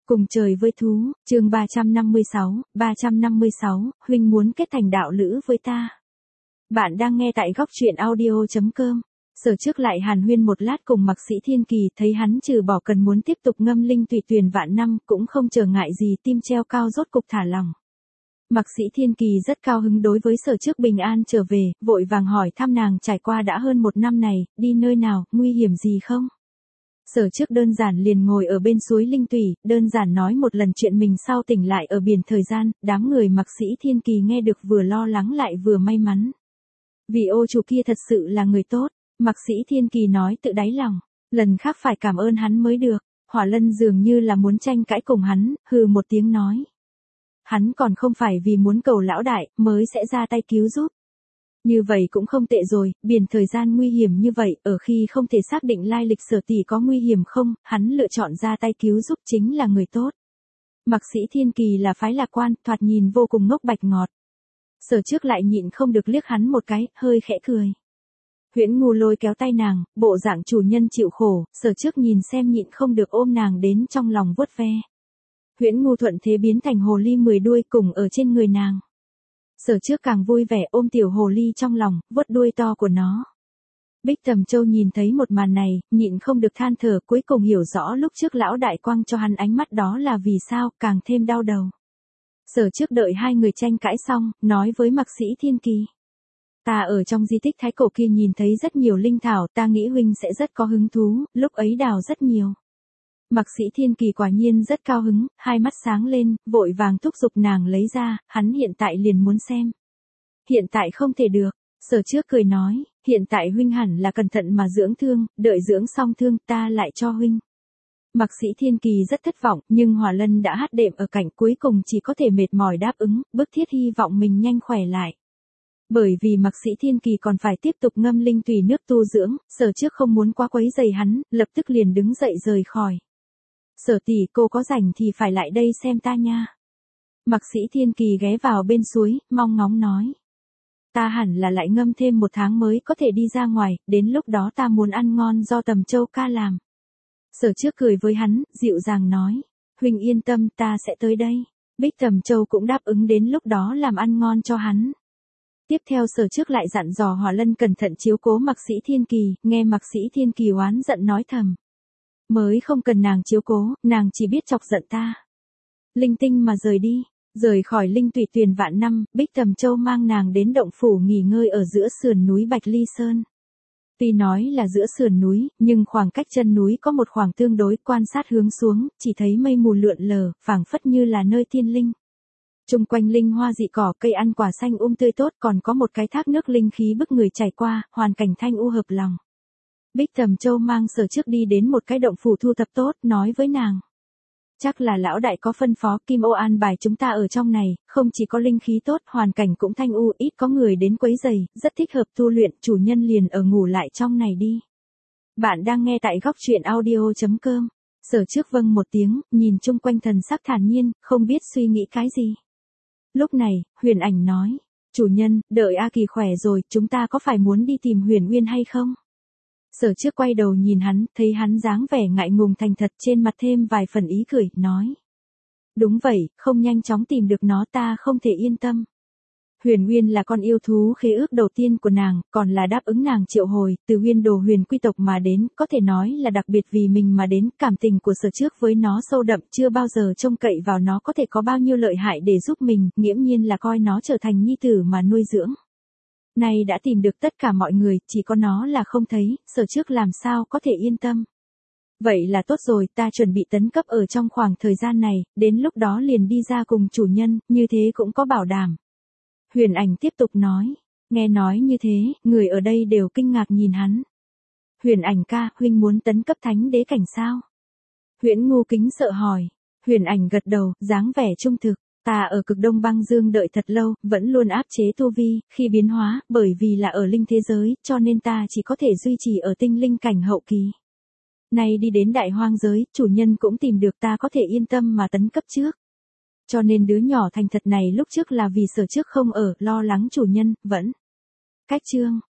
Cùng trời với thú, chương 356, huynh muốn kết thành đạo lữ với ta. Bạn đang nghe tại góc truyện audio.com. Sở trước lại hàn huyên một lát cùng Mạc Sĩ Thiên Kỳ, thấy hắn trừ bỏ cần muốn tiếp tục ngâm linh tùy tuyền vạn năm cũng không trở ngại gì, tim treo cao rốt cục thả lòng. Mạc Sĩ Thiên Kỳ rất cao hứng đối với Sở trước bình an trở về, vội vàng hỏi thăm nàng trải qua đã hơn một năm này, đi nơi nào, nguy hiểm gì không? Sở trước đơn giản liền ngồi ở bên suối linh tủy, đơn giản nói một lần chuyện mình sau tỉnh lại ở biển thời gian, đám người Mạc Sĩ Thiên Kỳ nghe được vừa lo lắng lại vừa may mắn. Vì ô chủ kia thật sự là người tốt, Mạc Sĩ Thiên Kỳ nói tự đáy lòng, lần khác phải cảm ơn hắn mới được. Hỏa Lân dường như là muốn tranh cãi cùng hắn, hừ một tiếng nói. Hắn còn không phải vì muốn cầu lão đại, mới sẽ ra tay cứu giúp. Như vậy cũng không tệ rồi, biển thời gian nguy hiểm như vậy, ở khi không thể xác định lai lịch Sở tỷ có nguy hiểm không, hắn lựa chọn ra tay cứu giúp chính là người tốt. Mạc Sĩ Thiên Kỳ là phái lạc quan, thoạt nhìn vô cùng ngốc bạch ngọt. Sở trước lại nhịn không được liếc hắn một cái, hơi khẽ cười. Huyễn Ngu lôi kéo tay nàng, bộ dạng chủ nhân chịu khổ, Sở trước nhìn xem nhịn không được ôm nàng đến trong lòng vuốt ve. Huyễn Ngu thuận thế biến thành hồ ly 10 đuôi cùng ở trên người nàng. Sở trước càng vui vẻ ôm tiểu hồ ly trong lòng, vuốt đuôi to của nó. Bích Tầm Châu nhìn thấy một màn này, nhịn không được than thở, cuối cùng hiểu rõ lúc trước lão đại quang cho hắn ánh mắt đó là vì sao, càng thêm đau đầu. Sở trước đợi hai người tranh cãi xong, nói với Mạc Sĩ Thiên Kỳ. Ta ở trong di tích thái cổ kia nhìn thấy rất nhiều linh thảo, ta nghĩ huynh sẽ rất có hứng thú, lúc ấy đào rất nhiều. Mạc Sĩ Thiên Kỳ quả nhiên rất cao hứng, hai mắt sáng lên, vội vàng thúc giục nàng lấy ra, hắn hiện tại liền muốn xem. Hiện tại không thể được, Sở trước cười nói, hiện tại huynh hẳn là cẩn thận mà dưỡng thương, đợi dưỡng xong thương ta lại cho huynh. Mạc Sĩ Thiên Kỳ rất thất vọng, nhưng Hỏa Lân đã hát đệm ở cạnh, cuối cùng chỉ có thể mệt mỏi đáp ứng, bức thiết hy vọng mình nhanh khỏe lại. Bởi vì Mạc Sĩ Thiên Kỳ còn phải tiếp tục ngâm linh tùy nước tu dưỡng, Sở trước không muốn quá quấy rầy hắn, lập tức liền đứng dậy rời khỏi. Sở tỷ cô có rảnh thì phải lại đây xem ta nha. Mạc Sĩ Thiên Kỳ ghé vào bên suối, mong ngóng nói. Ta hẳn là lại ngâm thêm 1 tháng mới có thể đi ra ngoài, đến lúc đó ta muốn ăn ngon do Tầm Châu ca làm. Sở trước cười với hắn, dịu dàng nói. Huynh yên tâm, ta sẽ tới đây. Bích Tầm Châu cũng đáp ứng đến lúc đó làm ăn ngon cho hắn. Tiếp theo Sở trước lại dặn dò Hỏa Lân cẩn thận chiếu cố Mạc Sĩ Thiên Kỳ, nghe Mạc Sĩ Thiên Kỳ oán giận nói thầm. Mới không cần nàng chiếu cố, nàng chỉ biết chọc giận ta. Linh tinh mà rời đi, rời khỏi linh tùy tuyền vạn năm, Bích Tầm Châu mang nàng đến động phủ nghỉ ngơi ở giữa sườn núi Bạch Ly Sơn. Tuy nói là giữa sườn núi, nhưng khoảng cách chân núi có một khoảng tương đối, quan sát hướng xuống, chỉ thấy mây mù lượn lờ, phảng phất như là nơi thiên linh. Chung quanh linh hoa dị cỏ, cây ăn quả xanh tươi tốt, còn có một cái thác nước linh khí bức người chảy qua, hoàn cảnh thanh u hợp lòng. Bích Tầm Châu mang Sở trước đi đến một cái động phủ thu thập tốt, nói với nàng. Chắc là lão đại có phân phó, Kim Ô an bài chúng ta ở trong này, không chỉ có linh khí tốt, hoàn cảnh cũng thanh u, ít có người đến quấy rầy, rất thích hợp tu luyện, chủ nhân liền ở ngủ lại trong này đi. Bạn đang nghe tại góc truyện audio.com. Sở trước vâng một tiếng, nhìn chung quanh thần sắc thản nhiên, không biết suy nghĩ cái gì. Lúc này, Huyền Ảnh nói, chủ nhân, đợi A Kỳ khỏe rồi, chúng ta có phải muốn đi tìm Huyền Uyên hay không? Sở trước quay đầu nhìn hắn, thấy hắn dáng vẻ ngại ngùng thành thật, trên mặt thêm vài phần ý cười, nói. Đúng vậy, không nhanh chóng tìm được nó ta không thể yên tâm. Huyền Uyên là con yêu thú khế ước đầu tiên của nàng, còn là đáp ứng nàng triệu hồi, từ Uyên Đồ Huyền quy tộc mà đến, có thể nói là đặc biệt vì mình mà đến, cảm tình của Sở trước với nó sâu đậm, chưa bao giờ trông cậy vào nó có thể có bao nhiêu lợi hại để giúp mình, nghiễm nhiên là coi nó trở thành nhi tử mà nuôi dưỡng. Nay đã tìm được tất cả mọi người, chỉ có nó là không thấy, Sở trước làm sao có thể yên tâm. Vậy là tốt rồi, ta chuẩn bị tấn cấp ở trong khoảng thời gian này, đến lúc đó liền đi ra cùng chủ nhân, như thế cũng có bảo đảm. Huyền Ảnh tiếp tục nói, nghe nói như thế, người ở đây đều kinh ngạc nhìn hắn. Huyền Ảnh ca, huynh muốn tấn cấp thánh đế cảnh sao? Huyễn Ngu kính sợ hỏi, Huyền Ảnh gật đầu, dáng vẻ trung thực. Ta ở cực đông băng dương đợi thật lâu, vẫn luôn áp chế tu vi, khi biến hóa, bởi vì là ở linh thế giới, cho nên ta chỉ có thể duy trì ở tinh linh cảnh hậu kỳ. Nay đi đến đại hoang giới, chủ nhân cũng tìm được ta có thể yên tâm mà tấn cấp trước. Cho nên đứa nhỏ thành thật này lúc trước là vì Sở trước không ở, lo lắng chủ nhân, vẫn. Cách chương.